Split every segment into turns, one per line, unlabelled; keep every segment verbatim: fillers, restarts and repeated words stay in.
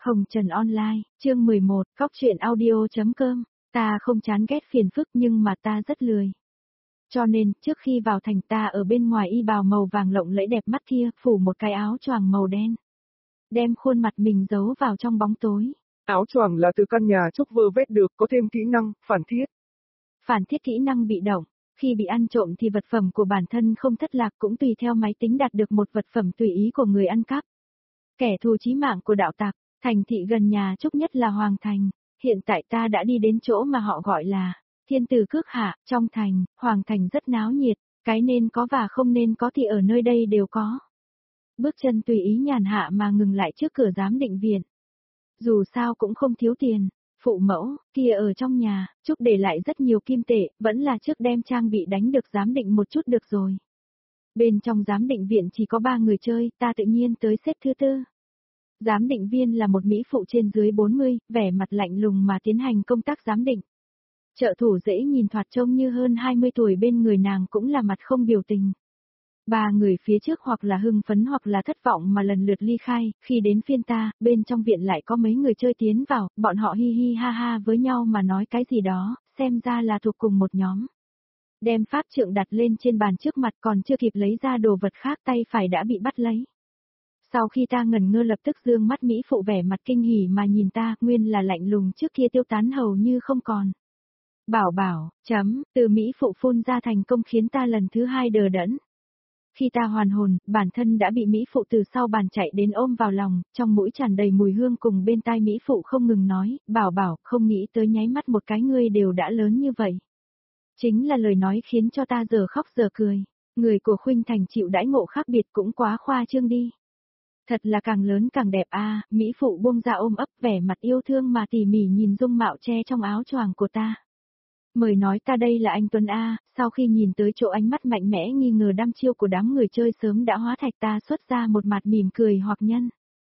Hồng Trần Online, chương mười một, Cóc truyện audio.com, ta không chán ghét phiền phức nhưng mà ta rất lười. Cho nên, trước khi vào thành ta ở bên ngoài y bào màu vàng lộng lẫy đẹp mắt kia, phủ một cái áo choàng màu đen. Đem khuôn mặt mình giấu vào trong bóng tối.
Áo choàng là từ căn nhà trúc vơ vét được, có thêm kỹ năng, phản thiết.
Phản thiết kỹ năng bị động. Khi bị ăn trộm thì vật phẩm của bản thân không thất lạc cũng tùy theo máy tính đạt được một vật phẩm tùy ý của người ăn cắp. Kẻ thù chí mạng của đạo tặc, thành thị gần nhà trúc nhất là Hoàng Thành. Hiện tại ta đã đi đến chỗ mà họ gọi là Thiên Tử Cước Hạ, trong thành, Hoàng Thành rất náo nhiệt, cái nên có và không nên có thì ở nơi đây đều có. Bước chân tùy ý nhàn hạ mà ngừng lại trước cửa giám định viện. Dù sao cũng không thiếu tiền, phụ mẫu, kia ở trong nhà, Trúc để lại rất nhiều kim tệ, vẫn là trước đem trang bị đánh được giám định một chút được rồi. Bên trong giám định viện chỉ có ba người chơi, ta tự nhiên tới xếp thứ tư. Giám định viên là một mỹ phụ trên dưới bốn mươi, vẻ mặt lạnh lùng mà tiến hành công tác giám định. Trợ thủ dễ nhìn thoạt trông như hơn hai mươi tuổi, bên người nàng cũng là mặt không biểu tình. Ba người phía trước hoặc là hưng phấn hoặc là thất vọng mà lần lượt ly khai, khi đến phiên ta, bên trong viện lại có mấy người chơi tiến vào, bọn họ hi hi ha ha với nhau mà nói cái gì đó, xem ra là thuộc cùng một nhóm. Đem pháp trượng đặt lên trên bàn trước mặt, còn chưa kịp lấy ra đồ vật khác tay phải đã bị bắt lấy. Sau khi ta ngẩn ngơ lập tức dương mắt mỹ phụ vẻ mặt kinh hỉ mà nhìn ta, nguyên là lạnh lùng trước kia tiêu tán hầu như không còn. Bảo bảo, chấm, từ mỹ phụ phun ra thành công khiến ta lần thứ hai đờ đẫn. Khi ta hoàn hồn, bản thân đã bị mỹ phụ từ sau bàn chạy đến ôm vào lòng, trong mũi tràn đầy mùi hương, cùng bên tai mỹ phụ không ngừng nói, bảo bảo, không nghĩ tới nháy mắt một cái ngươi đều đã lớn như vậy. Chính là lời nói khiến cho ta giờ khóc giờ cười. Người của Khuynh Thành chịu đãi ngộ khác biệt cũng quá khoa trương đi. Thật là càng lớn càng đẹp a. À, mỹ phụ buông ra ôm ấp vẻ mặt yêu thương mà tỉ mỉ nhìn dung mạo che trong áo choàng của ta. Mời nói ta đây là anh Tuấn A, sau khi nhìn tới chỗ ánh mắt mạnh mẽ nghi ngờ đăm chiêu của đám người chơi sớm đã hóa thạch ta xuất ra một mặt mỉm cười hoặc nhân.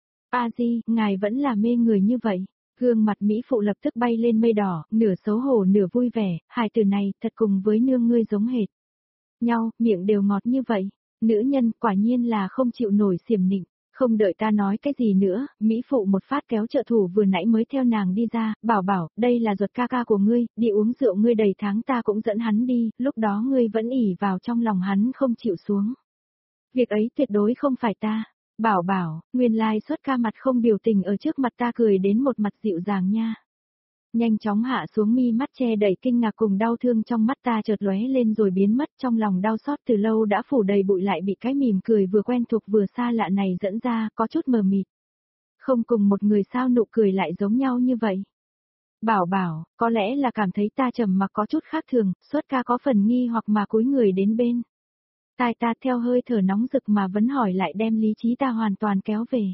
A Di, ngài vẫn là mê người như vậy. Gương mặt mỹ phụ lập tức bay lên mây đỏ, nửa xấu hổ nửa vui vẻ, hai từ này thật cùng với nương ngươi giống hệt nhau, miệng đều ngọt như vậy. Nữ nhân quả nhiên là không chịu nổi xiểm nịnh. Không đợi ta nói cái gì nữa, mỹ phụ một phát kéo trợ thủ vừa nãy mới theo nàng đi ra, bảo bảo, đây là ruột ca ca của ngươi, đi uống rượu ngươi đầy tháng ta cũng dẫn hắn đi, lúc đó ngươi vẫn ỉ vào trong lòng hắn không chịu xuống. Việc ấy tuyệt đối không phải ta. Bảo bảo, nguyên lai xuất ca mặt không biểu tình ở trước mặt ta cười đến một mặt dịu dàng nha. Nhanh chóng hạ xuống mi mắt che đầy kinh ngạc cùng đau thương trong mắt ta chợt lóe lên rồi biến mất, trong lòng đau xót từ lâu đã phủ đầy bụi lại bị cái mỉm cười vừa quen thuộc vừa xa lạ này dẫn ra, có chút mờ mịt. Không cùng một người sao nụ cười lại giống nhau như vậy. Bảo bảo, có lẽ là cảm thấy ta trầm mặc có chút khác thường, xuất ca có phần nghi hoặc mà cúi người đến bên. Tai ta theo hơi thở nóng rực mà vẫn hỏi lại đem lý trí ta hoàn toàn kéo về.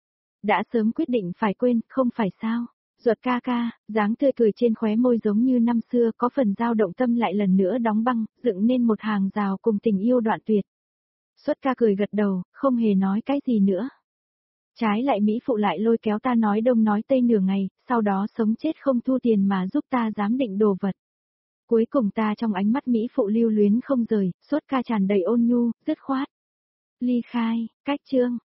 Đã sớm quyết định phải quên, không phải sao? Ruột ca ca, dáng tươi cười trên khóe môi giống như năm xưa, có phần dao động tâm lại lần nữa đóng băng, dựng nên một hàng rào cùng tình yêu đoạn tuyệt. Xuất ca cười gật đầu, không hề nói cái gì nữa. Trái lại mỹ phụ lại lôi kéo ta nói đông nói tây nửa ngày, sau đó sống chết không thu tiền mà giúp ta giám định đồ vật. Cuối cùng ta trong ánh mắt mỹ phụ lưu luyến không rời, xuất ca tràn đầy ôn nhu, dứt khoát. Ly khai, cách chương.